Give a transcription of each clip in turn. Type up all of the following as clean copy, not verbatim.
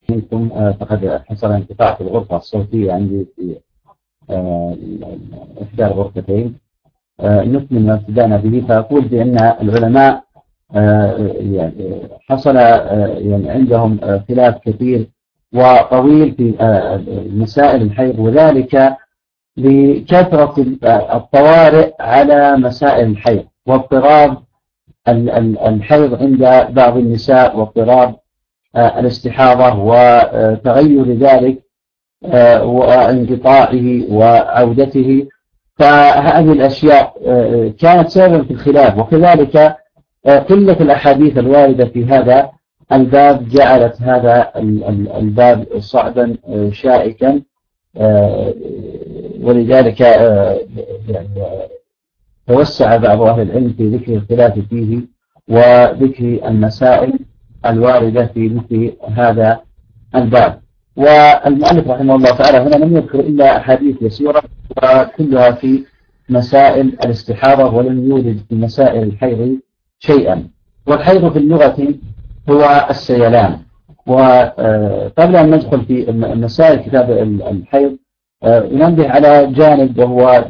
منكم فقد حصل انقطاع في الغرفة الصوتية عندي في إحدى الغرفتين. نكمل ما ابتدأنا به، فأقول بأن العلماء يعني حصل يعني عندهم خلاف كثير وطويل في مسائل الحيض، وذلك لكثرة الطوارئ على مسائل الحيض واضطراب الحيض عند بعض النساء واضطراب الاستحاضة وتغير ذلك وانقطاعه وعودته. فهذه الأشياء كانت سببا في الخلاف، وكذلك قلة الأحاديث الواردة في هذا الباب جعلت هذا الباب صعبا شائكا، ولذلك توسع بعض أهل العلم في ذكر الخلاف فيه وذكر المسائل الواردة في مثل هذا الباب. والمؤلف رحمه الله تعالى هنا لم يذكر إلا أحاديث يسيرة وكلها في مسائل الاستحاضة، ولم يورد في مسائل الحيض شيئا. والحيض في اللغة هو السيلان. وقبل أن ندخل في مسائل كتاب الحيض ننبه على جانب، وهو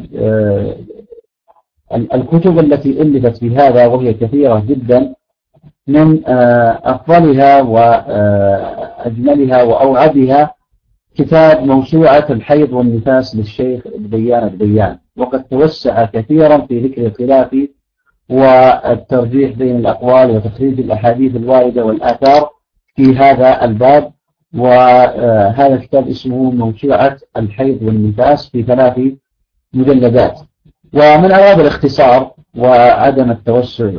الكتب التي ألفت في هذا وهي كثيرة جدا، من أفضلها وأجملها وأوعدها كتاب موسوعة الحيض والنفاس للشيخ الديان، وقد توسع كثيرا في ذكر الخلاف والترجيح بين الأقوال وتخريج الأحاديث الواردة والآثار في هذا الباب. وهذا الكتاب اسمه موسوعة الحيض والنفاس في 3 مجلدات. ومن أراد الاختصار وعدم التوسع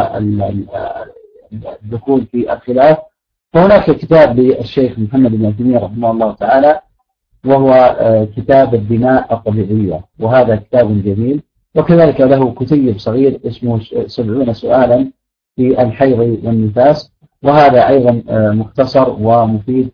والدخول في الخلاف، فهناك كتاب للشيخ محمد بن تيمية رحمه الله تعالى، وهو كتاب الدماء الطبيعية، وهذا كتاب جميل. وكذلك له كتيب صغير اسمه 70 سؤالا في الحيض والنفاس، وهذا أيضا مختصر ومفيد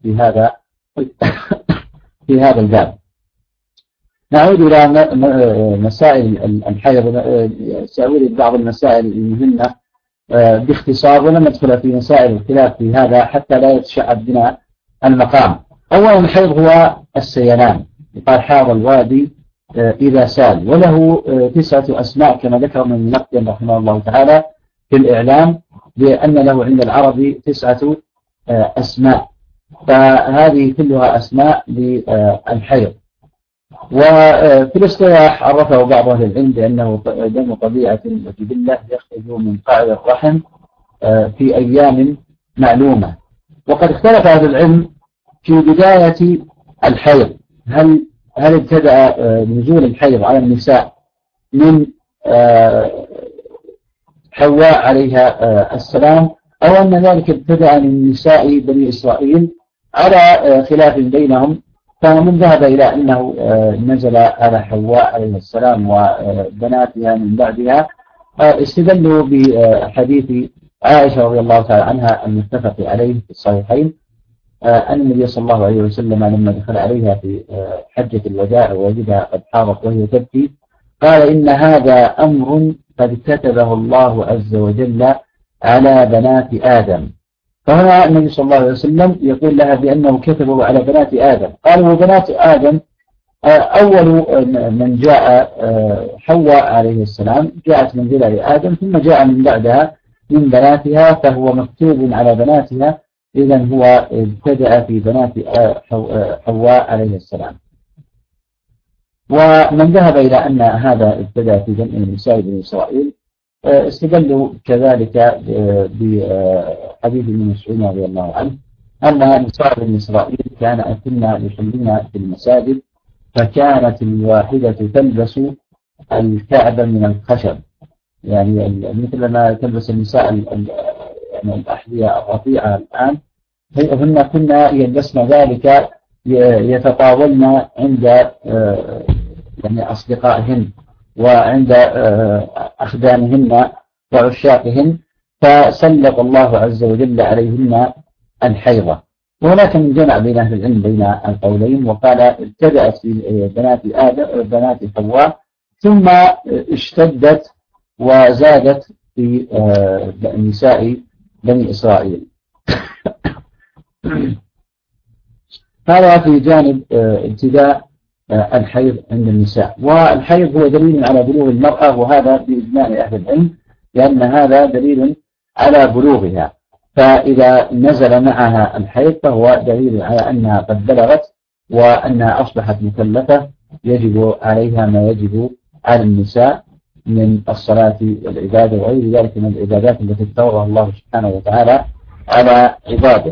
في هذا الباب. نعود إلى مسائل الحيض. سأورد بعض المسائل المهمة باختصار، ولم ندخل في مسائل الخلاف في هذا حتى لا يتشعب بنا المقام. أولا، الحيض هو السيلان، يقال حاض الوادي إذا سال، وله 9 أسماء كما ذكر من المقدم رحمه الله تعالى في الإعلام، بأن له عند العرب 9 أسماء، فهذه كلها أسماء للحيض. وفي الاصطلاح عرفه بعض أهل العلم بأنه دم طبيعة وجبلة يخرج من قاع الرحم في أيام معلومة. وقد اختلف أهل العلم في بداية الحيض، هل ابتدأ نزول الحيض على النساء من حواء عليها السلام، أو أن ذلك ابتدأ من نساء بني إسرائيل، على خلاف بينهم. فمن ذهب إلى أنه نزل على حواء عليه السلام وبناتها من بعدها، استدلوا بحديث عائشة رضي الله تعالى عنها المتفق عليه في الصحيحين، أن النبي صلى الله عليه وسلم لما دخل عليها في حجة الوداع ووجدها قد حاضت وهي تبكي، قال: إن هذا أمر قد كتبه الله عز وجل على بنات آدم. فهنا النبي صلى الله عليه وسلم يقول لها بأنه كتبه على بنات آدم. قالوا: وبنات آدم أول من جاء حواء عليه السلام، جاءت من ذرية آدم، ثم جاء من بعدها من بناتها، فهو مكتوب على بناتها، إذن هو ابتدأ في بنات حواء عليه السلام. ومن ذهب إلى أن هذا ابتدأ في جمع النساء بني إسرائيل استدلوا كذلك بحديث ابن مسعود رضي الله عنه، أن نساء بني إسرائيل كنا يصلين في المساجد، فكانت الواحدة تلبس الكعب من الخشب، يعني مثل ما تلبس النساء يعني الأحذية الرفيعة الآن، هن كنا يلبسن ذلك يتطاولن عند يعني أصدقائهن وعند أخدانهن وعشاقهن، فسلط الله عز وجل عليهن الحيضة. وهناك من جمع بين أهل العلم بين القولين، وقال ابتدأت في بنات حواء، ثم اشتدت وزادت في نساء بني إسرائيل. هذا في جانب ابتداء الحيض عند النساء. والحيض هو دليل على بلوغ المرأة، وهذا بإجماع أهل العلم، لأن هذا دليل على بلوغها. فإذا نزل معها الحيض فهو دليل على أنها قد بلغت وأنها أصبحت مكلفة، يجب عليها ما يجب على النساء من الصلاة والعبادة وغير ذلك من العبادات التي افترضها الله سبحانه وتعالى على عباده.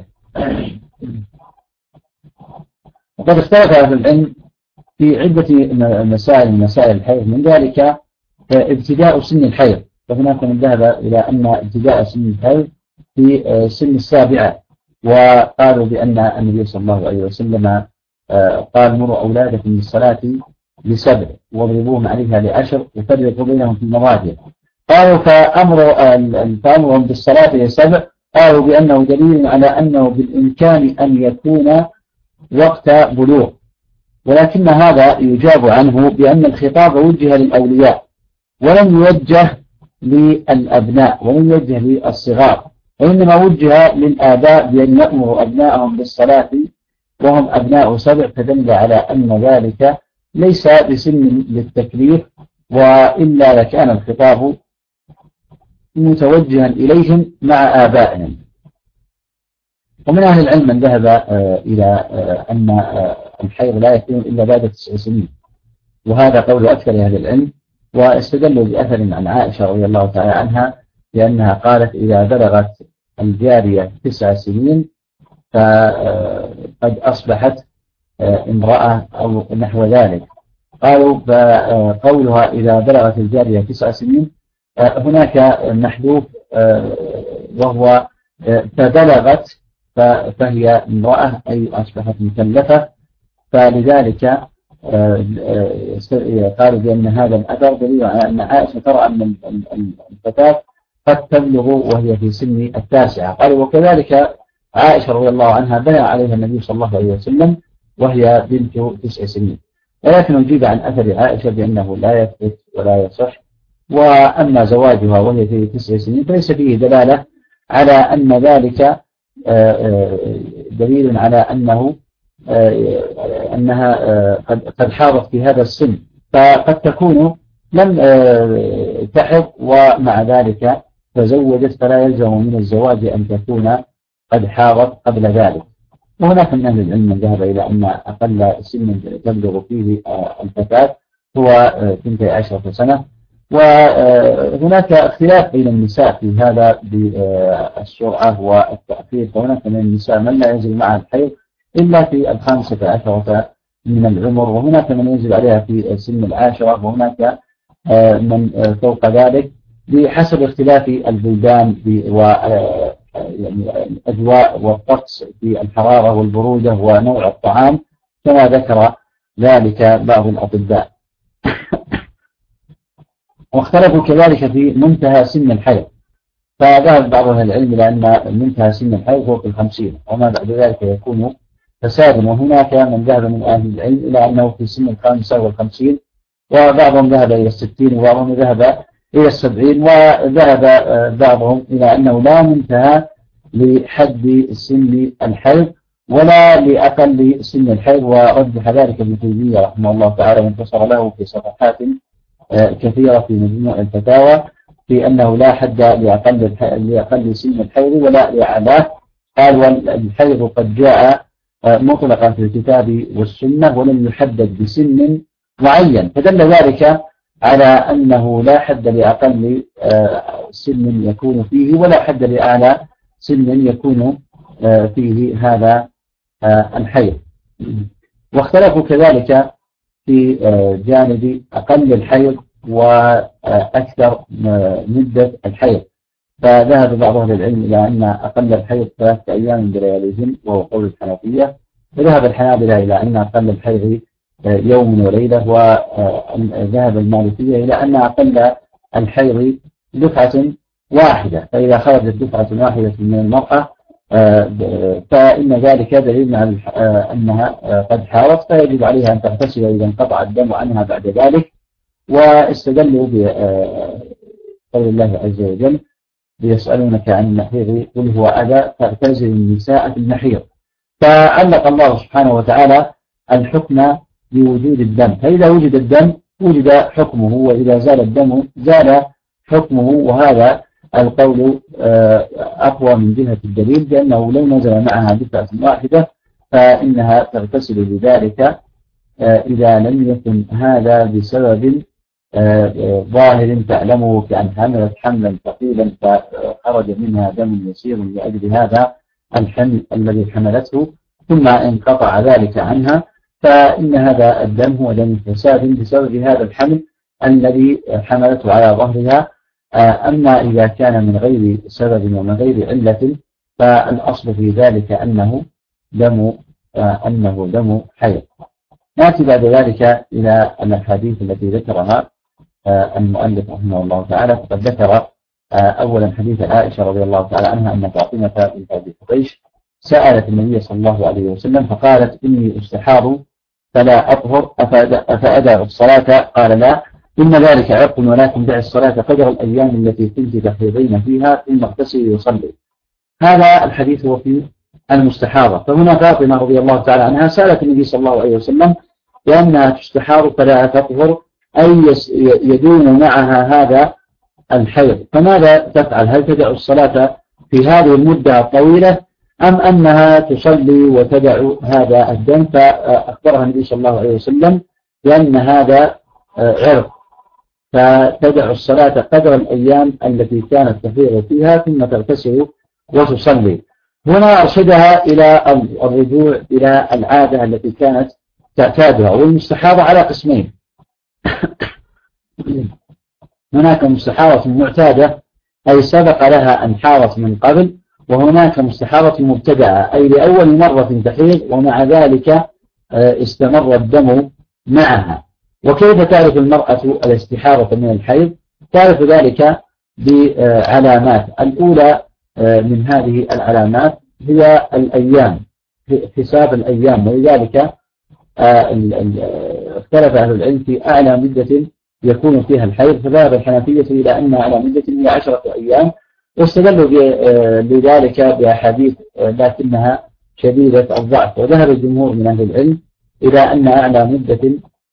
وقد اختلف أهل العلم في عدة مسائل من مسائل الحيض، من ذلك ابتداء سن الحيض، فهناك من ذهب إلى أن ابتداء سن الحيض في سن السابعة، وقالوا بأن النبي صلى الله عليه وسلم قال مروا أولادكم بالصلاة ل7 واضربوهم عليها ل10 وفرقوا بينهم في المضاجع. قالوا فأمرهم بالصلاة ل7 قالوا بأنه دليل على أنه بالإمكان أن يكون وقت بلوغ، ولكن هذا يجاب عنه بأن الخطاب وجه للأولياء ولم يوجه للأبناء ولم يوجه للصغار، وإنما وجه للآباء بأن يأمروا أبنائهم بالصلاة وهم أبناء 7، فدل على أن ذلك ليس بسن للتكليف، وإلا لكان الخطاب متوجها إليهم مع آبائهم. ومن أهل العلم من ذهب إلى أن الحيض لا يكون إلا بعد 9 سنين، وهذا قول أكثر أهل العلم، واستدلوا بأثر عن عائشة رضي الله تعالى عنها لأنها قالت إذا بلغت الجارية 9 سنين فقد أصبحت امرأة أو نحو ذلك. قالوا فقولها إذا بلغت الجارية 9 سنين هناك محذوف وهو فبلغت فهي امرأة أي أصبحت مكلفة، فلذلك قالوا بأن هذا الأثر دليل على أن عائشة ترى أن الفتاة قد تبلغ وهي في سن 9. قالوا وكذلك عائشة رضي الله عنها بنى عليها النبي صلى الله عليه وسلم وهي بنت 9 سنين، ولكن أجيب عن أثر عائشة بأنه لا يثبت ولا يصح. وأما زواجها وهي في 9 سنين فليس فيه دلالة على أن ذلك دليل على أنها قد حاضت في هذا السن، فقد تكون لم تحض ومع ذلك تزوجت، فلا يلزم من الزواج أن تكون قد حاضت قبل ذلك. وهناك من أهل العلم من ذهب إلى أن أقل سن تبلغ فيه الفتاة هو 12 سنة. وهناك اختلاف بين النساء في هذا بالسرعة والتأخير، فهناك من النساء من لا ينزل معها الحيض إلا في 15 من العمر، وهناك من ينزل عليها في سن 10، وهناك من فوق ذلك بحسب اختلاف البلدان الأجواء والطقس في الحرارة والبرودة ونوع الطعام، كما ذكر ذلك بعض الأطباء. واختلفوا كذلك في منتهى سن الحيض، فذهب بعض أهل العلم إلى أن منتهى سن الحيض هو في 50، وما بعد ذلك يكون فسادا. وهناك من ذهب من أهل العلم إلى أنه في سن 55، وبعضهم ذهب إلى 60، وبعضهم ذهب إلى 70، وذهب بعضهم إلى أنه لا منتهى لحد سن الحيض ولا لأقل سن الحيض. ورجح ذلك ابن تيمية رحمه الله تعالى وانتصر له في صفحات كثيرة في مجموع الفتاوى في أنه لا حد لأقل سن الحيض ولا لأعلاه. قال والحيض قد جاء مطلقا في الكتاب والسنة ولم يحدد بسن معين، فدل ذلك على أنه لا حد لأقل سن يكون فيه ولا حد لأعلى سن يكون فيه هذا الحيض. واختلفوا كذلك في جانب أقل الحيض وأكثر مدة الحيض، فذهب بعض أهل العلم إلى أن أقل الحيض 3 أيام بلياليهن وهو قول الحنفية، وذهب الحنابلة إلى أن أقل الحيض يوم وليلة، وذهب المالكية إلى أن أقل الحيض دفعة واحدة، فإذا خرجت دفعة واحدة من المرأة فإن ذلك دليل على أنها قد حارت، فيجب عليها أن تغتسل إذا انقطع الدم عنها بعد ذلك. واستدلوا بقول الله عز وجل يسألونك عن المحيض قل هو أذى فاعتزلوا النساء في المحيض، فعلق الله سبحانه وتعالى الحكم بوجود الدم، فإذا وجد الدم وجد حكمه، وإذا زال الدم زال حكمه. وهذا القول أقوى من جهة الدليل، لأنه لو نزل معها دفعة واحدة فإنها تغتسل بذلك إذا لم يكن هذا بسبب ظاهر تعلمه، كأن حملت حملا ثقيلا فخرج منها دم يسير لأجل هذا الحمل الذي حملته ثم انقطع ذلك عنها، فإن هذا الدم هو دم فساد بسبب هذا الحمل الذي حملته على ظهرها. أما إذا كان من غير سبب ومن غير علة فالأصل في ذلك أنه دم حيض. نأتي بعد ذلك إلى الأحاديث التي ذكرها المؤلف رحمه الله تعالى. فقد ذكر أولا حديث عائشة رضي الله تعالى عنها أن فاطمة بنت أبي حبيش سألت النبي صلى الله عليه وسلم فقالت: إني استحاض فلا أطهر أفأدع الصلاة؟ قال: لا، إن ذلك عرق، ولكن دع الصلاة قدر الأيام التي كنت تحيضين فيها ثم اغتسلي وصلي. هذا الحديث هو في المستحاضة. فهنا فاطمة رضي الله تعالى عنها سألت النبي صلى الله عليه وسلم لأنها تستحاض فلا تطهر، أي يدوم معها هذا الحيض، فماذا تفعل؟ هل تدع الصلاة في هذه المدة الطويلة أم أنها تصلي وتدع هذا الدم؟ فأخبرها النبي صلى الله عليه وسلم بأن هذا عرق، فتدع الصلاة قدر الأيام التي كانت تحيض فيها ثم تغتسل وتصلي. هنا أرشدها إلى الرجوع إلى العادة التي كانت تعتادها. والمستحاضة على قسمين: هناك مستحاضة معتادة أي سبق لها أن حاضت من قبل، وهناك مستحاضة مبتدعة أي لأول مرة تحيض ومع ذلك استمر الدم معها. وكيف تعرف المرأة الاستحاضة من الحيض؟ تعرف ذلك بعلامات. الأولى من هذه العلامات هي الأيام، حساب الأيام، ولذلك اختلف أهل العلم في أعلى مدة يكون فيها الحيض، فذهب الحنفية إلى أن أعلى مدة هي 10 أيام، واستدلوا لذلك بأحاديث لكنها شديدة الضعف. وذهب الجمهور من أهل العلم إلى أن أعلى مدة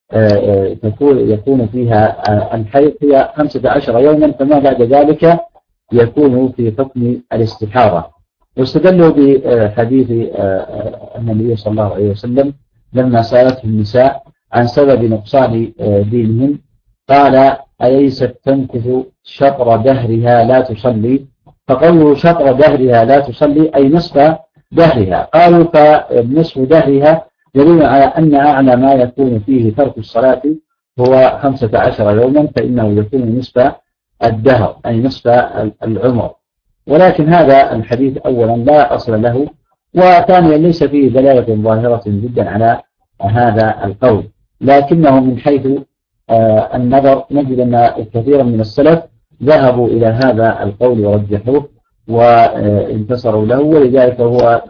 يكون فيها الحيض هي 15 يوما، فما بعد ذلك يكون في حكم الاستحاضة. واستدلوا بحديث النبي صلى الله عليه وسلم لما سألته النساء عن سبب نقصان دينهم قال: أليست تمكث شطر دهرها لا تصلي؟ فقوله شطر دهرها لا تصلي أي نصف دهرها. قالوا: فنصف دهرها يدل على أن أعلى ما يكون فيه ترك الصلاة هو 15 يوما، فإنه يكون نصف الدهر أي نصف العمر. ولكن هذا الحديث أولا لا أصل له، وثانيا ليس فيه دلالة ظاهرة جدا على هذا القول، لكنه من حيث النظر نجد أن كثيرا من السلف ذهبوا إلى هذا القول ورجحوه وانتصروا له، ولذلك هو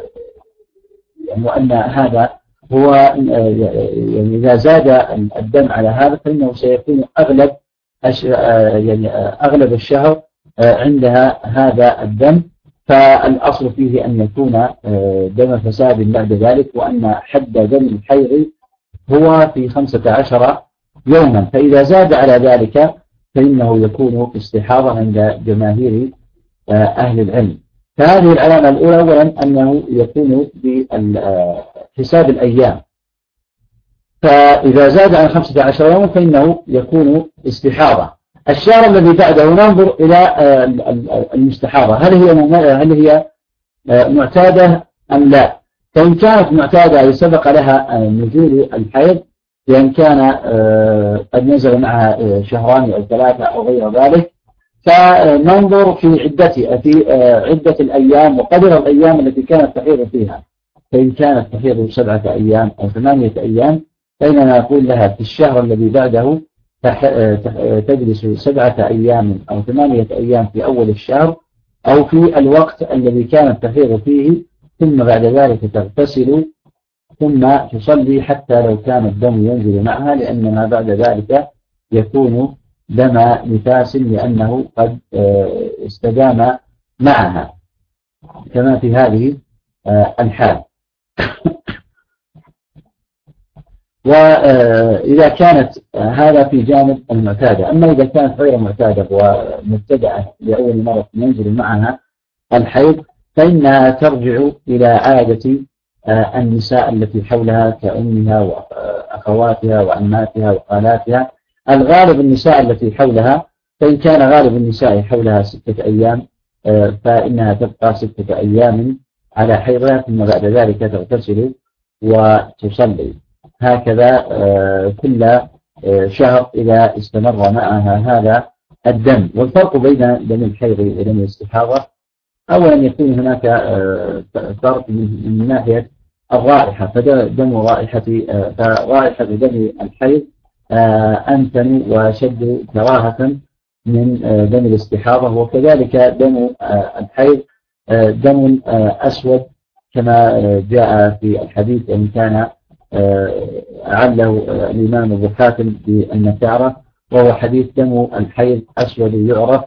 وأن هذا هو يعني إذا زاد الدم على هذا فإنه سيكون أغلب الشهر عندها هذا الدم، فالأصل فيه أن يكون دم فساد بعد ذلك، وأن حد دم الحيض هو في 15 يوما، فإذا زاد على ذلك فإنه يكون استحاضة عند جماهير أهل العلم. فهذه العلامة الأولى أولا أنه يكون بحساب الأيام، فإذا زاد عن 15 يوما فإنه يكون استحاضة. الشهر الذي بعده ننظر إلى المستحاضة هل هي معتادة أم لا. فإن كانت معتادة أي سبق لها نزول الحيض، لأن كان قد نزل معها شهران أو 3 أو غير ذلك، فننظر في عدة الأيام وقدر الأيام التي كانت تحيض فيها. فإن كانت تحيض 7 أيام أو 8 أيام فإننا نقول لها في الشهر الذي بعده تجلس 7 أيام أو 8 أيام في أول الشهر أو في الوقت الذي كانت تحيض فيه، ثم بعد ذلك تغتسل ثم تصلي حتى لو كان الدم ينزل معها، لأن ما بعد ذلك يكون دم نفاس لأنه قد استدام معها كما في هذه الحال. وإذا كانت هذا في جانب المعتادة. أما إذا كانت غير معتادة ومبتدأة لأول مرة ينزل معها الحيض فإنها ترجع إلى عادة النساء التي حولها كأمها وأخواتها وعماتها وخالاتها. الغالب النساء التي حولها، فإن كان غالب النساء حولها 6 أيام فإنها تبقى 6 أيام على حيضها، ثم بعد ذلك تغتسل وتصلي هكذا كل شهر إذا استمر معها هذا الدم. والفرق بين دم الحيض ودم الاستحاضة أولا يكون هناك فرق من ناحية الرائحة، فرائحة دم الحيض أنتن وشد كراهة من دم الاستحاضة، وكذلك دم الحيض دم أسود كما جاء في الحديث إن كان عله الإمام أبو حاتم بالنكارة، وهو حديث دم الحيض أسود يعرف.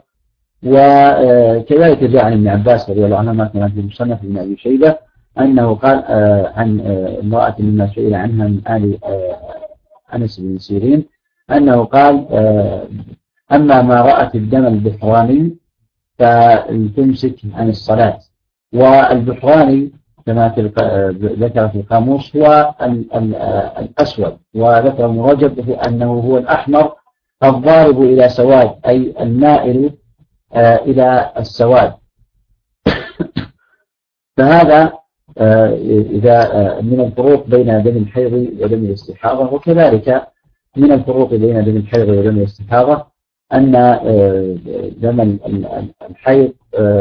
وكذلك جاء عن ابن عباس رضي الله عنهما كما في المصنف ابن أبي شيبة أنه قال عن امرأة مما سئل عنها من آل أنس بن سيرين أنه قال أما ما رأت الدم البحراني فلتمسك عن الصلاة. والبحراني كما ذكر في القاموس هو الأسود، وذكر ابن رجب أنه هو الأحمر الضارب إلى سواد، أي المائل إلى السواد. فهذا إذا من الفروق بين دم الحيض ودم الاستحاضة. وكذلك من الفروق بين دم الحيض ودم الاستحاضة أن دم الحيض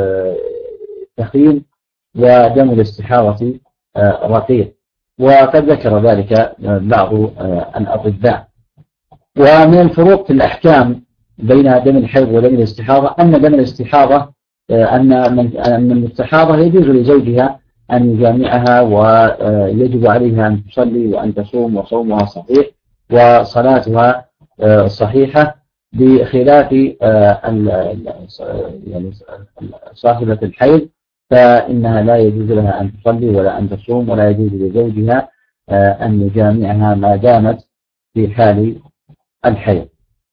ثخين ودم الاستحاضة رقيق، وقد ذكر ذلك بعض الأطباء. ومن الفروق في الأحكام بين دم الحيض ودم الاستحاضة أن دم الاستحاضة أن المستحاضة يجوز لزوجها أن يجامعها ويجب عليها أن تصلي وأن تصوم وصومها صحيح وصلاتها صحيحة، بخلاف صاحبة الحيض فإنها لا يجوز لها أن تصلي ولا أن تصوم، ولا يجوز لزوجها أن يجامعها ما دامت في حال الحيض.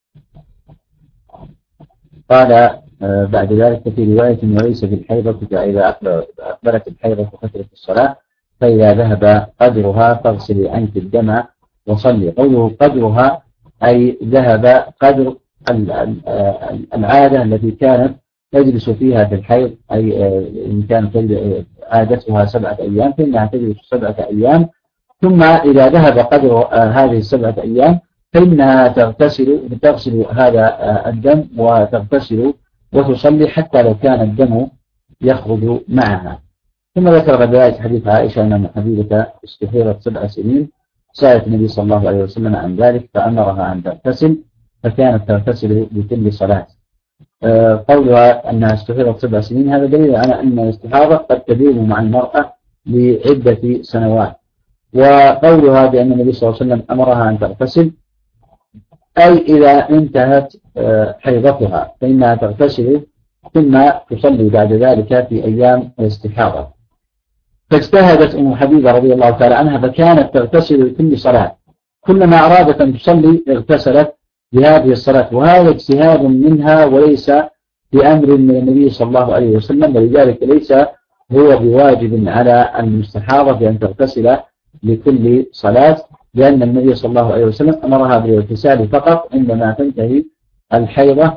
قال بعد ذلك في رواية وليس في الحيضة فإذا أقبلت الحيضة فترة الصلاة فإذا ذهب قدرها فاغسلي عنك الدم وصلي. قوله قدرها أي ذهب قدر العادة التي كانت تجلس فيها في الحيض، أي إن كانت عادتها 7 أيام فإنها تجلس 7 أيام، ثم إذا ذهب قدر هذه 7 أيام فإنها تغسل هذا الدم وتغتسل وتصلي حتى لو كان الدم يخرج معها. ثم ذكر بعد ذلك حديث عائشة أن حبيبة استحيضت 7 سنين، سألت النبي صلى الله عليه وسلم عن ذلك فأمرها أن تغتسل فكانت تغتسل بكل صلاة. قولها أنها استحيضت 7 سنين هذا دليل على أن الاستحاضة قد تدوم مع المرأة لعدة سنوات. وقولها بأن النبي صلى الله عليه وسلم أمرها أن تغتسل أي إذا انتهت حيضتها فإنها تغتسل ثم تصلي بعد ذلك في أيام الاستحاضة. فاجتهدت أم حبيبة رضي الله تعالى عنها فكانت تغتسل لكل صلاة، كلما أرادت أن تصلي اغتسلت بهذه الصلاة، وهذا اجتهاد منها وليس بأمر من النبي صلى الله عليه وسلم، ولذلك ليس هو بواجب على المستحاضة بأن تغتسل لكل صلاة، لأن النبي صلى الله عليه وسلم أمرها بالاغتسال فقط عندما تنتهي الحيضة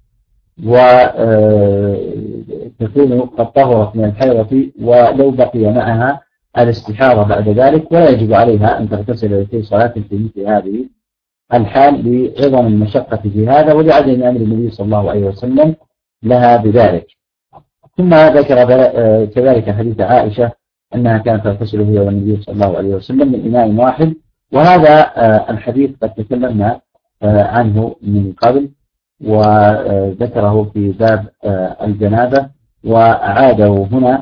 وتكون قد طهرت من الحيضة، ولو بقي معها الاستحاضة بعد ذلك ولا يجب عليها أن تغتسل لكل صلاة في مثل هذه الحال لعظم المشقة في هذا ولعدم أمر النبي صلى الله عليه وسلم لها بذلك. ثم ذكر كذلك حديث عائشة أنها كانت تغتسل هي والنبي صلى الله عليه وسلم من إناء واحد، وهذا الحديث قد تكلمنا عنه من قبل وذكره في باب الجنابة، وأعاده هنا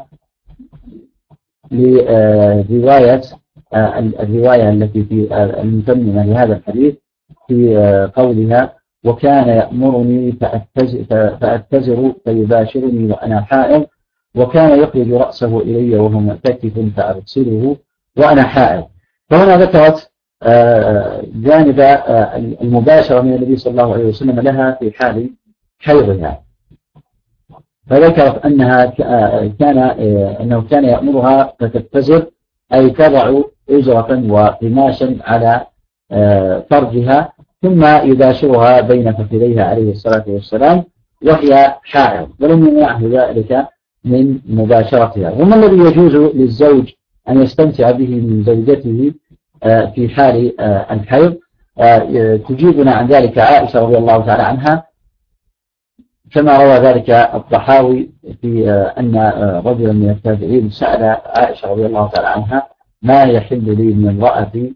لرواية الرواية التي في المتممة لهذا الحديث في قولها وكان يأمرني فأتزر فيباشرني وأنا حائض، وكان يخرج رأسه إلي وهو معتكف فأرسله، وأنا حائض. فهنا ذكرت جانب المباشرة من النبي صلى الله عليه وسلم لها في حال حيضها، فذكرت أنه كان يأمرها فتتزر، أي تضع أجرة وقماشا على فرجها ثم يباشرها بين فخذيها عليه الصلاة والسلام وهي حائض، ولم يمنعه ذلك من مباشرتها. وما الذي يجوز للزوج أن يستمتع به من زوجته في حال الحيض؟ تجيبنا عن ذلك عائشة رضي الله تعالى عنها، كما روى ذلك الطحاوي في أن رجلا من التابعين سأل عائشة رضي الله تعالى عنها: ما يحل لي من امرأتي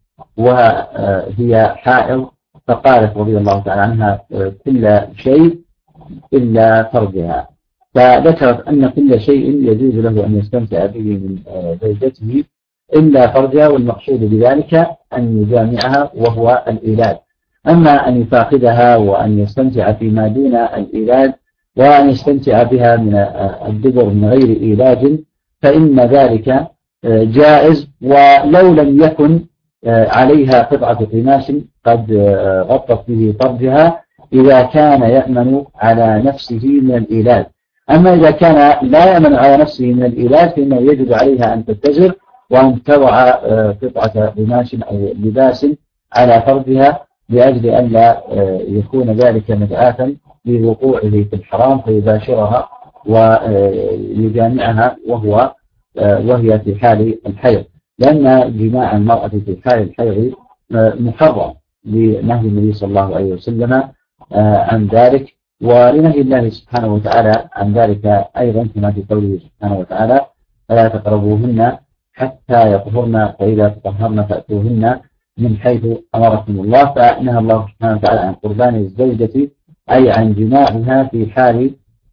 وهي حائض؟ فقالت رضي الله تعالى عنها: كل شيء إلا فرجها. فذكرت أن كل شيء يجوز له أن يستمتع به من زوجته إلا فرجها، والمقصود بذلك أن يجامعها وهو الإيلاد. أما أن يفاقدها وأن يستمتع فيما دون الإيلاد وأن يستمتع بها من الدبر من غير إيلاد فإن ذلك جائز، ولو لم يكن عليها قطعة قماش قد غطت به فرجها إذا كان يأمن على نفسه من الإيلاد. أما إذا كان لا يأمن على نفسه من الإيلاد فإنه يجب عليها أن تتزر وأن تضع قطعة قماش أو لباس على فرجها لأجل أن لا يكون ذلك مدعاة لوقوعه في الحرام فيباشرها ويجامعها وهي في حال الحيض، لأن جماع المرأة في حال الحيض محرم لنهي النبي صلى الله عليه وسلم عن ذلك، ولنهي الله سبحانه وتعالى عن ذلك أيضا كما في قوله سبحانه وتعالى: فلا تقربوهن حتى يطهرن فإذا تطهرن فأتوهن من حيث أمركم الله. فنهى الله سبحانه وتعالى عن قربان الزوجة أي عن جماعها في حال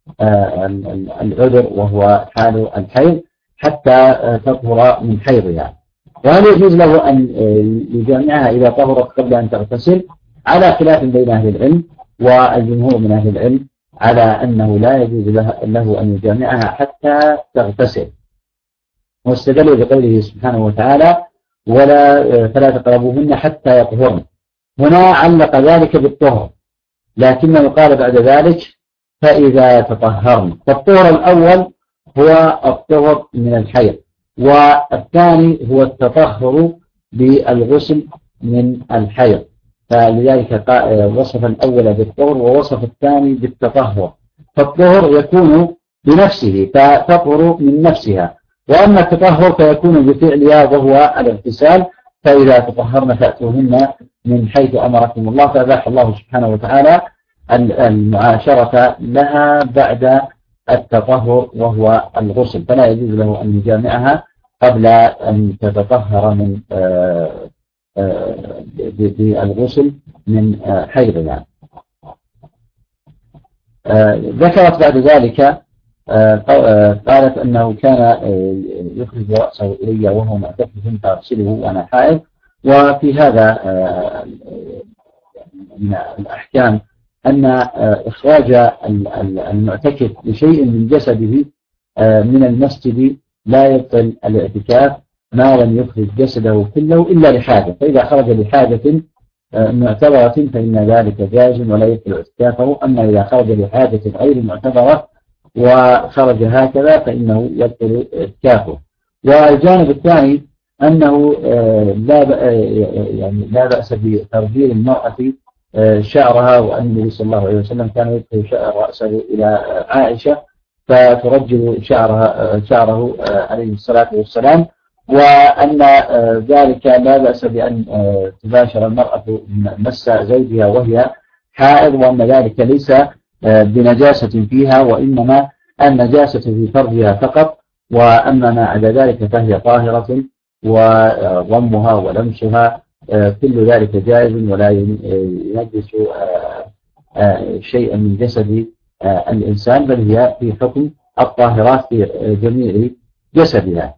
العذر وهو حال الحيض حتى تطهر من حيضها. وهل يجوز له أن يجامعها إذا طهرت قبل أن تغتسل؟ على خلاف بين أهل العلم، والجمهور من أهل العلم على أنه لا يجوز له أن يجامعها حتى تغتسل، واستدلوا بقوله سبحانه وتعالى: فلا تقربوهن حتى يطهرن. هنا علق ذلك بالطهر، لكنه قال بعد ذلك: فإذا تطهرن. فالطهر الأول هو الطهر من الحيض، والثاني هو التطهر بالغسل من الحيض، فلذلك وصف الأول بالطهر ووصف الثاني بالتطهر. فالطهر يكون بنفسه فتطهر من نفسها، وأما التطهر فيكون بفعلها وهو الاغتسال. فإذا تطهرن فأتوهن من حيث أمركم الله، فأباح الله سبحانه وتعالى المعاشرة لها بعد التطهر وهو الغسل، فلا يجوز له أن يجامعها قبل أن تتطهر من بالغسل من حيضها. ذكرت بعد ذلك قالت أنه كان يخرج رأسه إلي وهو معتكف فأغسله وأنا حائض. وفي هذا من الأحكام أن إخراج المعتكف لشيء من جسده من المسجد لا يبطل الاعتكاف ما لم يخرج جسده كله إلا لحاجة، فإذا خرج لحاجة معتبرة فإن ذلك جائز ولا يبطل اعتكافه. أما إذا خرج لحاجة غير معتبرة وخرج هكذا فإنه يبطل اعتكافه. والجانب الثاني أنه لا بأس بترجيل المرأة شعرها، وأن النبي صلى الله عليه وسلم كان يدخل شعر رأسه إلى عائشة فترجل شعره عليه الصلاة والسلام، وأن ذلك لا بأس بأن تباشر المرأة مس زوجها وهي حائض، وأن ذلك ليس بنجاسة فيها، وإنما النجاسة في فرجها فقط، وأما ما عدا ذلك فهي طاهرة، وضمها ولمسها كل ذلك جائز ولا ينجس شيئا من جسد الإنسان، بل هي في حكم الطاهرات في جميع جسدها.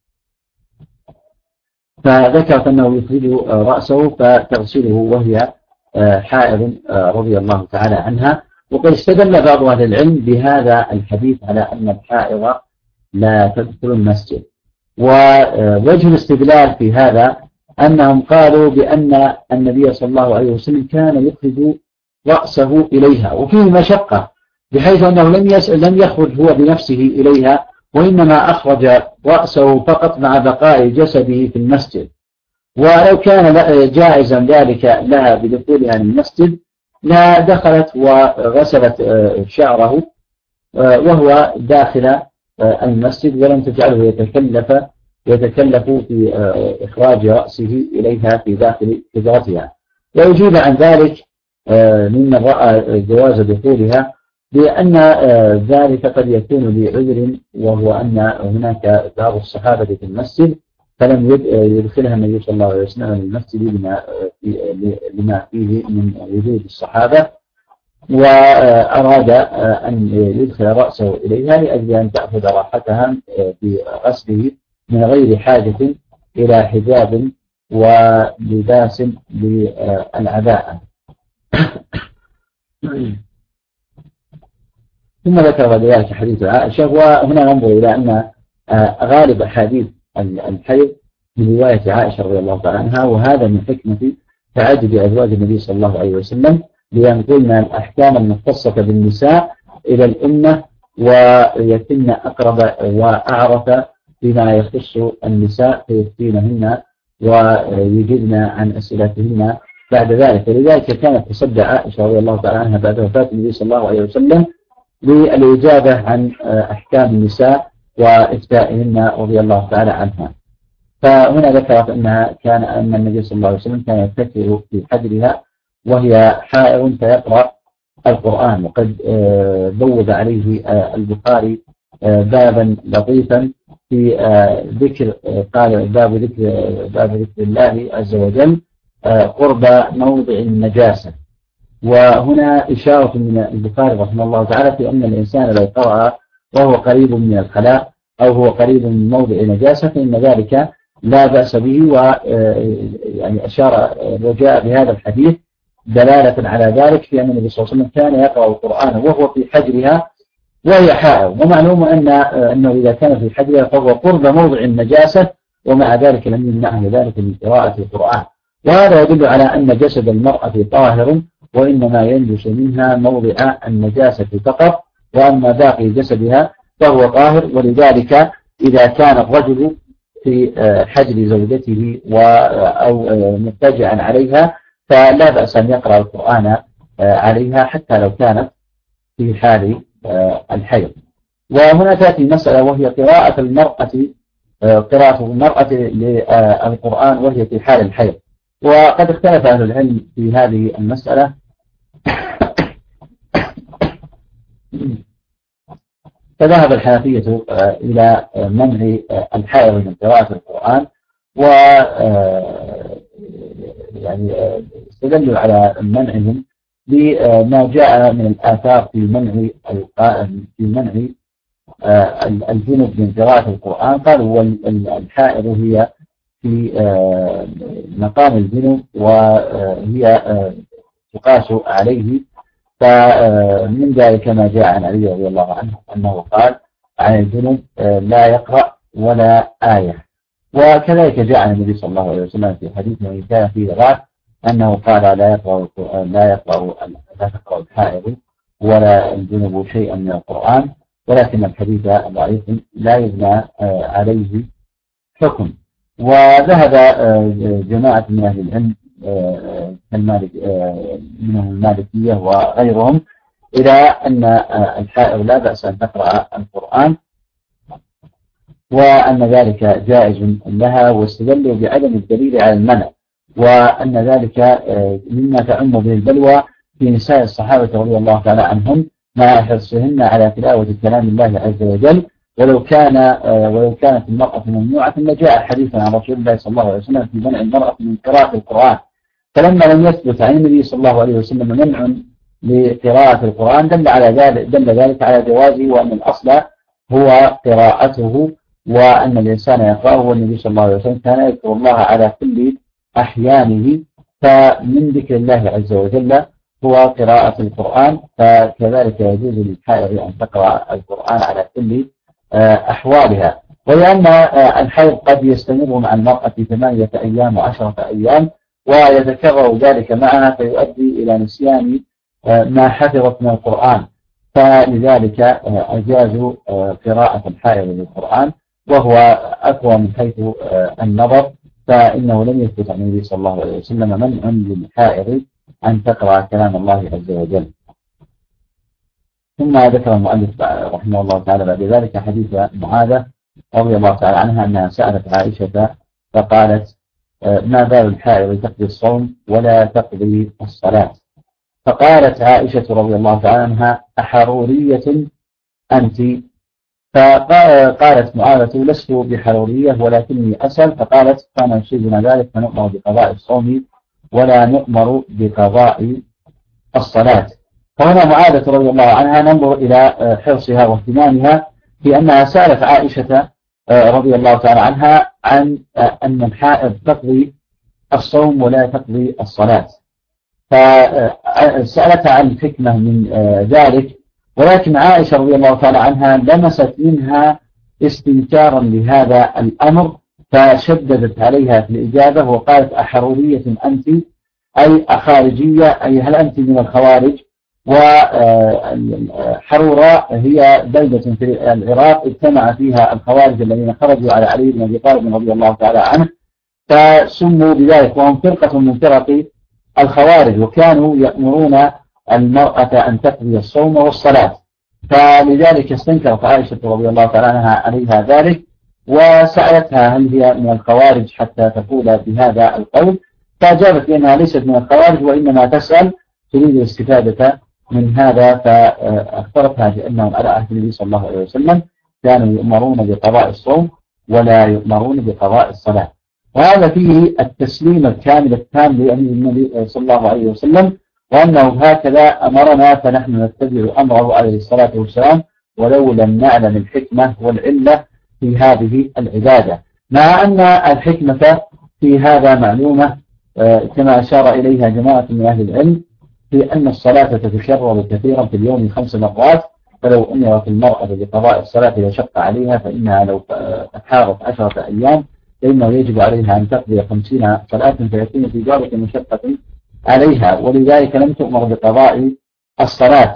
فذكرت أنه يخرج رأسه فتغسله وهي حائض رضي الله تعالى عنها. وقد استدل بعض أهل العلم بهذا الحديث على أن الحائض لا تدخل المسجد، ووجه الاستدلال في هذا أنهم قالوا بأن النبي صلى الله عليه وسلم كان يخرج رأسه إليها وفيه مشقة، بحيث أنه لم يخرج هو بنفسه إليها، وإنما أخرج رأسه فقط مع بقاء جسده في المسجد. ولو كان جائزا ذلك لها بدخولها للمسجد لا دخلت وغسلت شعره وهو داخل المسجد، ولم تجعله يتكلف في إخراج رأسه إليها في داخل حجرتها. ويجيب عن ذلك ممن رأى جواز دخولها بأن ذلك قد يكون بعذر، وهو أن هناك بعض الصحابة في المسجد فلم يدخلها النبي صلى الله عليه وسلم المسجد لما فيه من وجود الصحابة، وأراد أن يدخل رأسه إليها لأجل أن تأخذ راحتها في غسله من غير حاجة إلى حجاب ولباس للعباءة. ثم ذكر ذلك حديث عائشة. وهنا ننظر إلى أن غالب أحاديث الحيض من رواية عائشة رضي الله تعالى عنها، وهذا من حكمة تعدد أزواج النبي صلى الله عليه وسلم لينقلنا الأحكام المختصة بالنساء إلى الأمة ويتم أقرب وأعرف بما يخص النساء فيفتينهن ويجبن عن أسئلتهن بعد ذلك. ولذلك كانت تصدى عائشة رضي الله تعالى عنها بعد وفاة النبي صلى الله عليه وسلم للإجابة عن أحكام النساء وإفتائهن رضي الله تعالى عنها. فهنا ذكرت أن النبي صلى الله عليه وسلم كان يتكئ في حجرها وهي حائض فيقرأ القرآن. وقد بوب عليه البخاري بابا لطيفا في ذكر، قال باب ذكر الله عز وجل قرب موضع النجاسة. وهنا إشارة من البخاري رحمه الله تعالى في أن الإنسان لو قرأ وهو قريب من الخلاء أو هو قريب من موضع نجاسة فإن ذلك لا بأس به. ويعني أشار وجاء بهذا الحديث دلالة على ذلك في أن النبي صلى الله عليه وسلم كان يقرأ القرآن وهو في حجرها وهي حائض. ومعلوم أنه إذا كان في حجرها فهو قرب موضع النجاسة، ومع ذلك لم يمنعه ذلك من قراءة القرآن. وهذا يدل على أن جسد المرأة طاهر، وإنما ينجس منها موضع النجاسة فقط، وأما باقي جسدها فهو طاهر. ولذلك إذا كان الرجل في حجر زوجته أو مضطجعا عليها فلا بأس أن يقرأ القرآن عليها حتى لو كانت في حال الحيض. وهنا تأتي مسألة وهي قراءة المرأة للقرآن وهي في حال الحيض. وقد اختلف أهل العلم في هذه المسألة، فذهب الحنفية إلى منع الحائض من قراءة القرآن، و يعني استدلوا على منعهم بما جاء من الآثار في منع الجنب من قراءة القرآن. قالوا والحائض هي في مقام الجنب وهي تقاس عليه. فمن ذلك ما جاء عن علي رضي الله عنه أنه قال عن الجنب لا يقرأ ولا آية. وكذلك جاء عن النبي صلى الله عليه وسلم في حديث من كان فيه ضعف أنه قال لا تقرأ الحائض ولا الجنب شيئا من القرآن، ولكن الحديث ضعيف لا يبنى عليه حكم. وذهب جماعة من أهل العلم منهم المالكية وغيرهم إلى أن الحائض لا بأس أن تقرأ القرآن، وأن ذلك جائز لها، واستدلوا بعدم الدليل على المنع، وأن ذلك مما تعم به البلوى في نساء الصحابة رضي الله تعالى عنهم مع حرصهن على تلاوة كلام الله عز وجل. ولو كانت المرأة ممنوعة لجاء حديث عن رسول الله صلى الله عليه وسلم في منع المرأة من قراءة القرآن. فلما لم يثبت عن النبي صلى الله عليه وسلم منع لقراءة القرآن دل ذلك على جوازه، وأن الأصل هو قراءته وأن الإنسان يقرأه. والنبي صلى الله عليه وسلم كان يذكر الله على كل أحيانه، فمن ذكر الله عز وجل هو قراءة القرآن، فكذلك يجوز للحائض أن تقرأ القرآن على كل أحوالها. ولأن الحيض قد يستمر مع المرأة 8 أيام و10 أيام، ويتكرر ذلك معها فيؤدي إلى نسيان ما حفظت من القرآن، فلذلك أجازوا قراءة الحائض للقرآن، وهو أقوى من حيث النظر، فإنه لم يثبت عن النبي صلى الله عليه وسلم منع للحائض أن تقرأ كلام الله عز وجل. ثم ذكر المؤلف رحمه الله تعالى بعد ذلك حديث معاذة رضي الله تعالى عنها أنها سألت عائشة فقالت ما بال الحائض تقضي الصوم ولا تقضي الصلاة؟ فقالت عائشة رضي الله تعالى عنها أحرورية أنت؟ فقالت معاذة لست بحرورية ولكني أسأل. فقالت كان يصيبنا ذلك فنؤمر بقضاء الصوم ولا نؤمر بقضاء الصلاة. فهنا معاذة رضي الله عنها ننظر إلى حرصها واهتمامها في أنها سألت عائشة رضي الله تعالى عنها عن أن الحائض تقضي الصوم ولا تقضي الصلاة، فسألتها عن الحكمة من ذلك، ولكن عائشة رضي الله تعالى عنها لمست منها استنكارا لهذا الأمر، فشددت عليها في الإجابة وقالت أحرورية أنت؟ أي أخارجية، أي هل أنت من الخوارج؟ وحرورة هي بلدة في العراق اجتمع فيها الخوارج الذين خرجوا على علي بن أبي طالب رضي الله تعالى عنه، فسموا بذلك، وهم فرقة من فرق الخوارج، وكانوا يأمرون المرأة أن تقضي الصوم والصلاة، فلذلك استنكرت عائشة رضي الله تعالى عنها عليها ذلك، وسألتها هل هي من الخوارج حتى تقول بهذا القول، فأجابت بأنها ليست من الخوارج وإنما تسأل تريد الاستفادة من هذا، فأخبرتها بأنهم على عهد النبي صلى الله عليه وسلم كانوا يؤمرون بقضاء الصوم ولا يؤمرون بقضاء الصلاة، وهذا فيه التسليم الكامل التام لأمر النبي صلى الله عليه وسلم، وأنه هكذا أمرنا فنحن نتبع أمره عليه الصلاة والسلام ولو لم نعلم الحكمة والعلة في هذه العبادة، مع أن الحكمة في هذا معلومة كما أشار إليها جماعة من أهل العلم، في أن الصلاة تتكرر كثيرا في اليوم 5 مرات، فلو أمرت المرأة بقضاء الصلاة وشق عليها فإنها لو حارت 10 أيام فإنه يجب عليها أن تقضي 50 صلاة، فيكون في ذلك مشقة عليها، ولذلك لم تؤمر بقضاء الصلاة.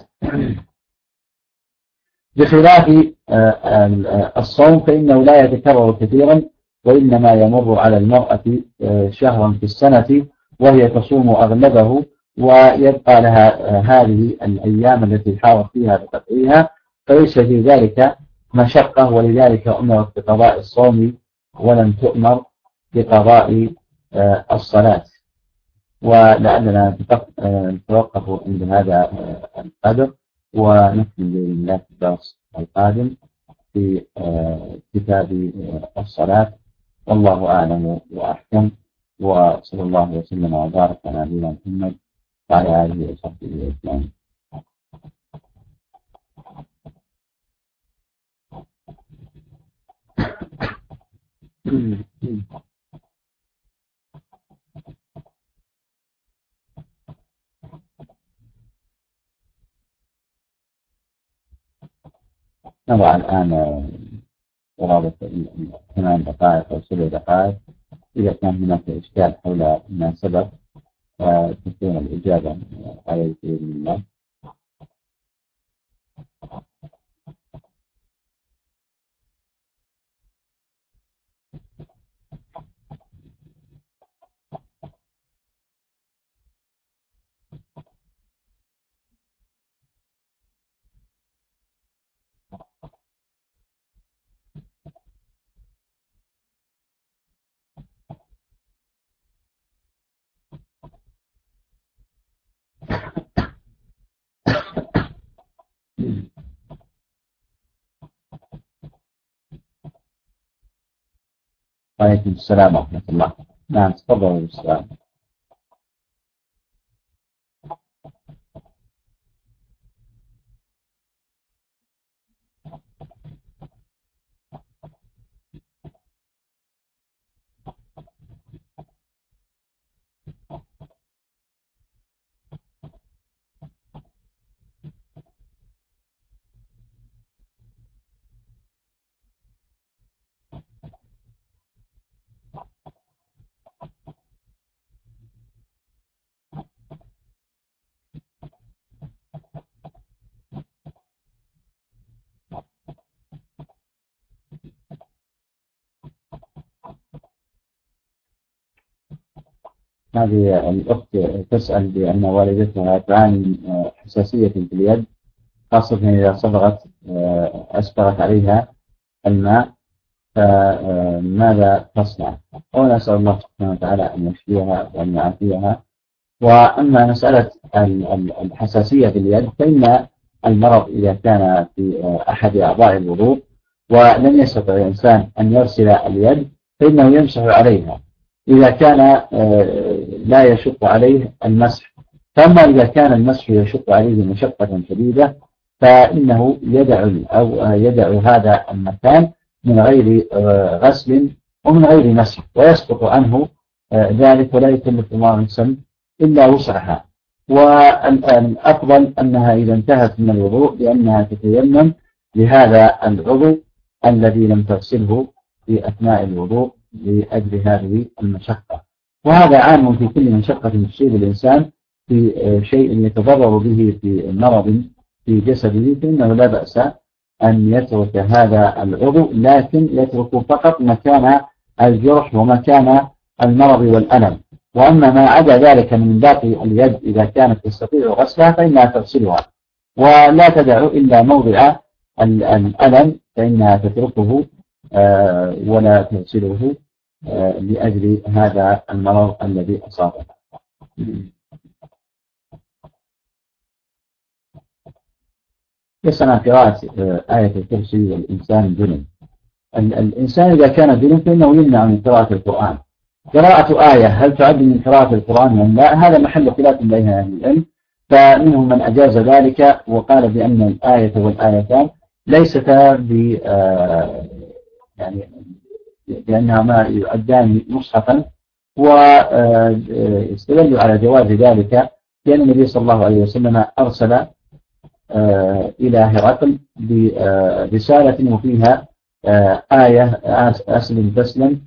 بخلاف الصوم فإنه لا يتكرر كثيرا، وإنما يمر على المرأة شهرا في السنة وهي تصوم أغلبه، ويبقى لها هذه الأيام التي حارت فيها بقضائها، فليس في ذلك مشقة، ولذلك أمرت بقضاء الصوم ولم تؤمر بقضاء الصلاة. ولعلنا نتوقف عند هذا القدر، ونكمل بإذن الله في الدرس القادم في كتاب الصلاة، والله أعلم وأحكم، وصلى الله وسلم وبارك على نبينا محمد وعلى آله وصحبه أجمعين. نضع الآن قرابة 8 دقائق أو 7 دقائق، إذا كان هناك إشكال حول ما سبق تكون الإجابة عليه بإذن الله. وعليكم السلام ورحمة الله. نعم تفضلوا بالسلام. هذه الأخت تسأل بأن والدتها تعاني من حساسية في اليد، خاصة إذا أسبغت عليها الماء، فماذا تصنع؟ ونسأل الله سبحانه وتعالى أن يشفيها وأن يعافيها. وأما مسألة الحساسية في اليد، فإن المرض إذا كان في أحد أعضاء الوضوء ولم يستطع الإنسان أن يغسل اليد فإنه يمسح عليها إذا كان لا يشق عليه المسح. فأما إذا كان المسح يشق عليه مشقة شديدة فإنه يدع هذا المكان من غير غسل ومن غير مسح، ويسقط عنه ذلك، ولا يكلف الله نفسا إلا وسعها. والأفضل أنها إذا انتهت من الوضوء لأنها تتيمم لهذا العضو الذي لم تغسله في أثناء الوضوء لأجل هذه المشقة. وهذا عام في كل مشقة تصيب الإنسان في شيء يتضرر به في مرض في جسده، فإنه لا بأس أن يترك هذا العضو، لكن يترك فقط مكان الجرح ومكان المرض والألم. وأما ما عدا ذلك من باقي اليد إذا كانت تستطيع غسلها فإنها تغسلها، ولا تدع إلا موضع الألم فإنها تتركه ولا تغسله لأجل هذا المرض الذي أصابه. يسمع قراءة آية الكرسي والإنسان جنب. الإنسان إذا كان جنب فإنه يمنع من قراءة القرآن. قراءة آية هل تعد من قراءة القرآن أم لا؟ هذا محل خلاف بين أهل العلم، فمنهم من أجاز ذلك وقال بأن الآية والآيتان ليستا يعني لأنها ما يعدان مصحفا، واستدلوا على جواز ذلك لأن النبي صلى الله عليه وسلم أرسل إلى هرقل برسالة وفيها آية أسلم تسلم،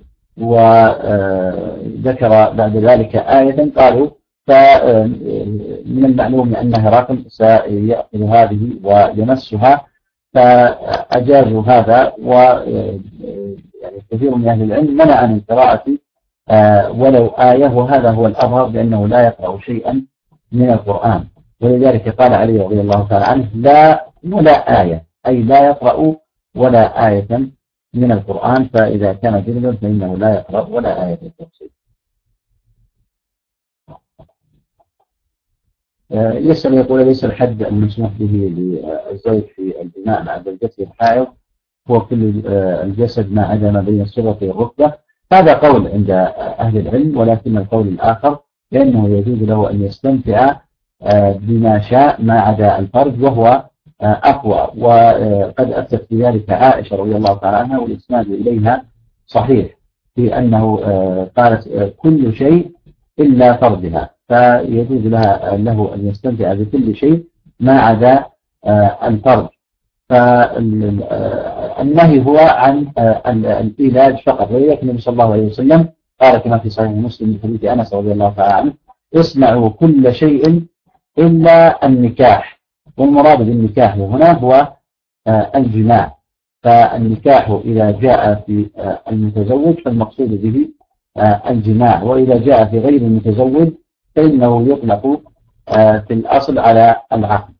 وذكر بعد ذلك آية قالوا فمن المعلوم أن هرقل سيأخذ هذه ويمسها، فأجازوا هذا. يعني كثير من أهل العلم منع من قراءة ولو آية، وهذا هو الأظهر لأنه لا يقرأ شيئا من القرآن، ولذلك قال علي رضي الله تعالى عنه لا ولا آية، أي لا يقرأ ولا آية من القرآن، فإذا كان جنبا فإنه لا يقرأ ولا آية التفسير. يسأل يقول ليس الحد المسموح به للزوج في البناء مع زوجته الحائض هو كل الجسد ما عدا ما بين السرة والركبة؟ هذا قول عند أهل العلم، ولكن القول الآخر لأنه يجوز له أن يستمتع بما شاء ما عدا الفرج، وهو أقوى. وقد أفتت في ذلك عائشة رضي الله تعالى عنها، والإسناد إليها صحيح في أنه قالت كل شيء إلا فرجها، فيجوز له أن يستمتع بكل شيء ما عدا الفرج. فالنهي هو عن الإيلاج فقط، ولذلك النبي صلى الله عليه وسلم قال كما في صحيح مسلم من حديث أنس رضي الله تعالى عنه اصنعوا كل شيء إلا النكاح. والمراد بالنكاح هنا هو الجماع، فالنكاح إذا جاء في المتزوج فالمقصود به الجماع، وإذا جاء في غير المتزوج فإنه يطلق في الأصل على العقد.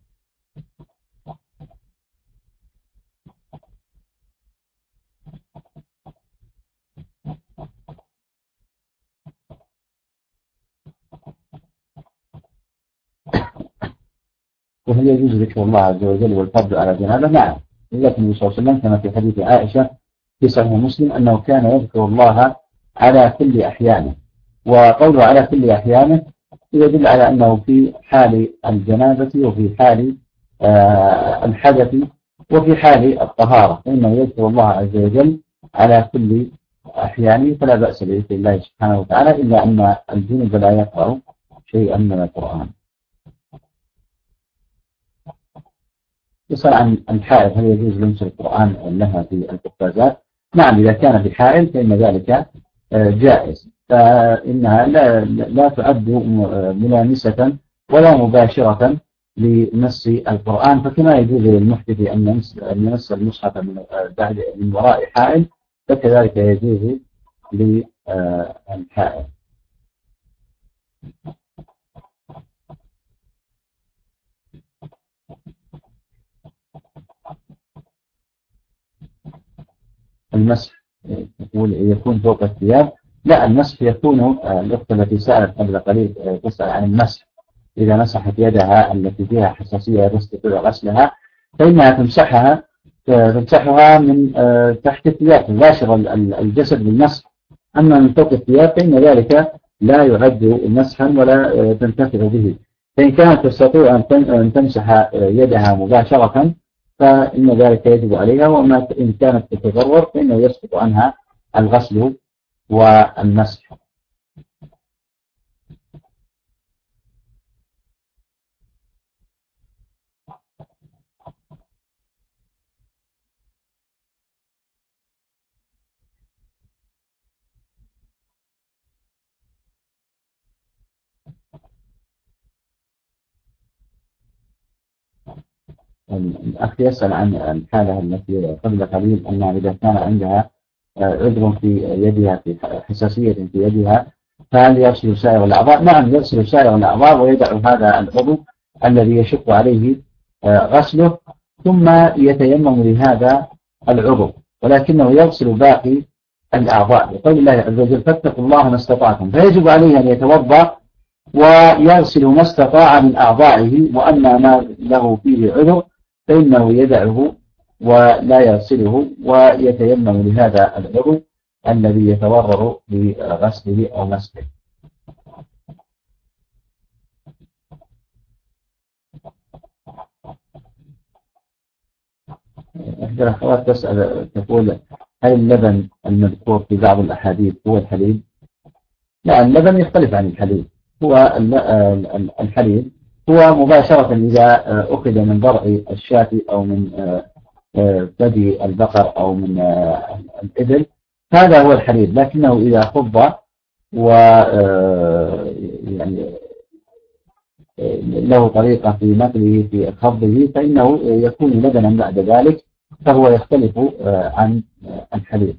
وهل يجوز ذكر الله عز وجل والفضل على جنابه؟ نعم، لكن النبي صلى الله عليه وسلم كما في حديث عائشة في صحيح مسلم أنه كان يذكر الله على كل أحيانه، وقوله على كل أحيانه يدل على أنه في حال الجنابة وفي حال الحدث وفي حال الطهارة، فإنه يذكر الله عز وجل على كل أحيانه، فلا بأس بذكر الله سبحانه وتعالى، إلا أن الجنب لا يقرأ شيئا من القرآن. يسأل عن الحائض هل يجوز لمس القرآن لها في القفازات؟ نعم، إذا كان بحائل فإن ذلك جائز، فإنها لا تعد ملامسة ولا مباشرة لمس القرآن، فكما يجوز للمحدث أن يمس المصحف من وراء حائل فكذلك يجوز للحائل. المسح يكون فوق الثياب؟ لا، المسح يكون الأخت التي سألت قبل قليل تسأل عن المسح، إذا مسحت يدها التي فيها حساسية تستطيع غسلها فإنها تمسحها من تحت الثياب، تباشر الجسد بالمسح. أما من فوق الثياب فإن ذلك لا يعد مسحا ولا تنتفع به. فإن كانت تستطيع أن تمسح يدها مباشرة فإن ذلك يجب عليها، وما إن كانت تتضرر فإنه يسقط عنها الغسل والمسح. الأخ يسأل عن الحالة التي قبل قليل أنها إذا كان عندها عذر في يدها، في حساسية في يدها، فهل يغسل سائر الأعضاء؟ نعم، يغسل سائر الأعضاء ويدع هذا العضو الذي يشق عليه غسله، ثم يتيمم لهذا العضو، ولكنه يغسل باقي الأعضاء. يقول الله عز وجل: فاتقوا الله ما استطعتم. فيجب عليه أن يتوضأ ويغسل ما استطاع من أعضائه، وأما ما له فيه عذر فإنه يدعه ولا يغسله ويتيمم لهذا العضو الذي يتضرر بغسله أو مسحه. إحدى الأخوات تسأل تقول: هل اللبن المذكور في بعض الأحاديث هو الحليب؟ لا، اللبن يختلف عن الحليب. هو الحليب هو مباشرة إذا أخذ من ضرع الشاة أو من ثدي البقر أو من الإبل، هذا هو الحليب. لكنه إذا خض و يعني له طريقة في نقله في خضه فإنه يكون لبنا بعد ذلك، فهو يختلف عن الحليب.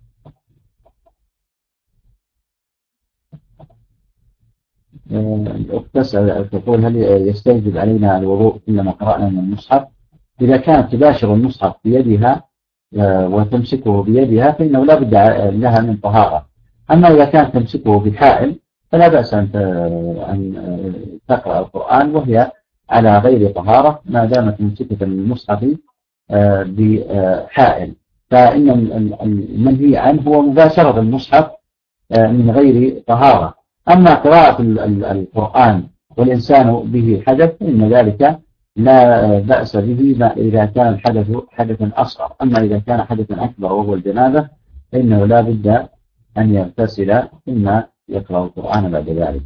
الأخت تسأل تقول: هل يستوجب علينا الوضوء كلما قرأنا من المصحف؟ إذا كانت تباشر المصحف بيدها وتمسكه بيدها فإنه لا بد لها من طهارة. أما إذا كانت تمسكه بحائل فلا بأس أن تقرأ القرآن وهي على غير طهارة ما دامت ممسكة المصحف بحائل. فإن المنهي عنه هو مباشرة المصحف من غير طهارة. أما قراءة القرآن والإنسان به حدث فإن ذلك لا بأس به إذا كان الحدث حدثا أصغر. أما إذا كان حدثا أكبر وهو الجنابة فإنه لا بد أن يغتسل ثم يقرأ القرآن بعد ذلك.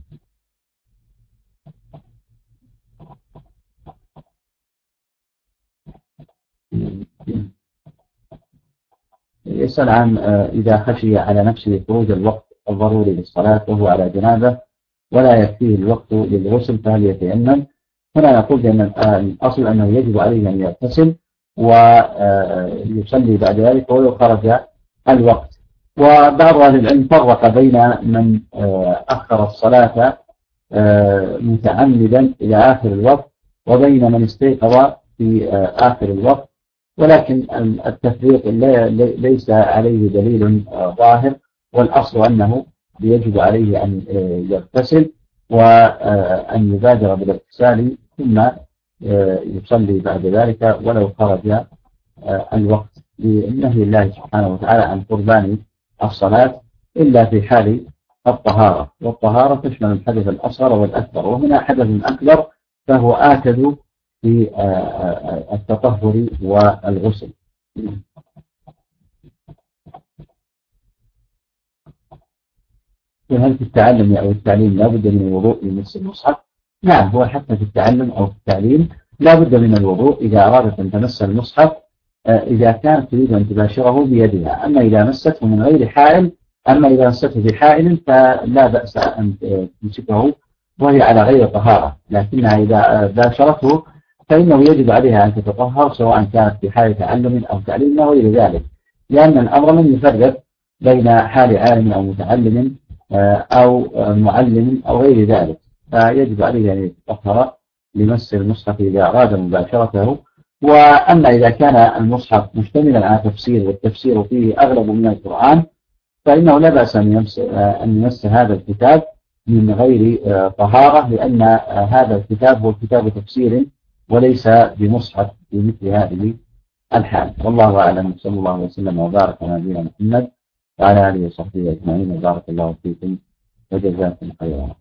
يسأل عن إذا خشي على نفسه خروج الوقت الضروري للصلاة وهو على جنابة ولا يكفيه الوقت للغسل فهل يتيمم؟ هنا نقول بأن الأصل أنه يجب عليه أن يغتسل ويصلي بعد ذلك ولو خرج الوقت. وبعض أهل العلم فرق بين من أخر الصلاة متعمدا إلى آخر الوقت وبين من استيقظ في آخر الوقت، ولكن التفريق ليس عليه دليل ظاهر، والأصل أنه يجب عليه أن يغتسل وأن يبادر بالاغتسال ثم يصلي بعد ذلك ولو خرج الوقت، لنهي الله سبحانه وتعالى عن قربان الصلاة إلا في حال الطهارة، والطهارة تشمل الحدث الأصغر والأكبر، وهنا حدث أكبر فهو آكد في التطهر والغسل. هل في التعلم أو التعليم لا بد من الوضوء لمس المصحف؟ نعم، هو حتى في التعلم أو في التعليم لا بد من الوضوء إذا أرادت أن تمس المصحف إذا كانت تريد أن تباشره بيدها. أما إذا مسته من غير حائل، أما إذا مسته بحائل فلا بأس أن تمسكه وهي على غير طهارة، لكنها إذا باشرته فإنه يجب عليها أن تتطهر سواء كانت في حال تعلم أو تعليم أو غير ذلك، لأن الأمر لم يفرق بين حال عالم أو متعلم أو معلم أو غير ذلك، فيجب عليه أن يتطهر لمس المصحف إذا أراد مباشرته وأما إذا كان المصحف مشتملا على تفسير والتفسير فيه أغلب من القرآن فإنه لا بأس أن يمس هذا الكتاب من غير طهارة، لأن هذا الكتاب هو كتاب تفسير وليس بمصحف في مثل هذه الحال. والله أعلم، صلى الله وسلم وبارك على نبينا محمد وعلى آله وصحبه أجمعين، وبارك الله فيكم وجزاكم خيرا.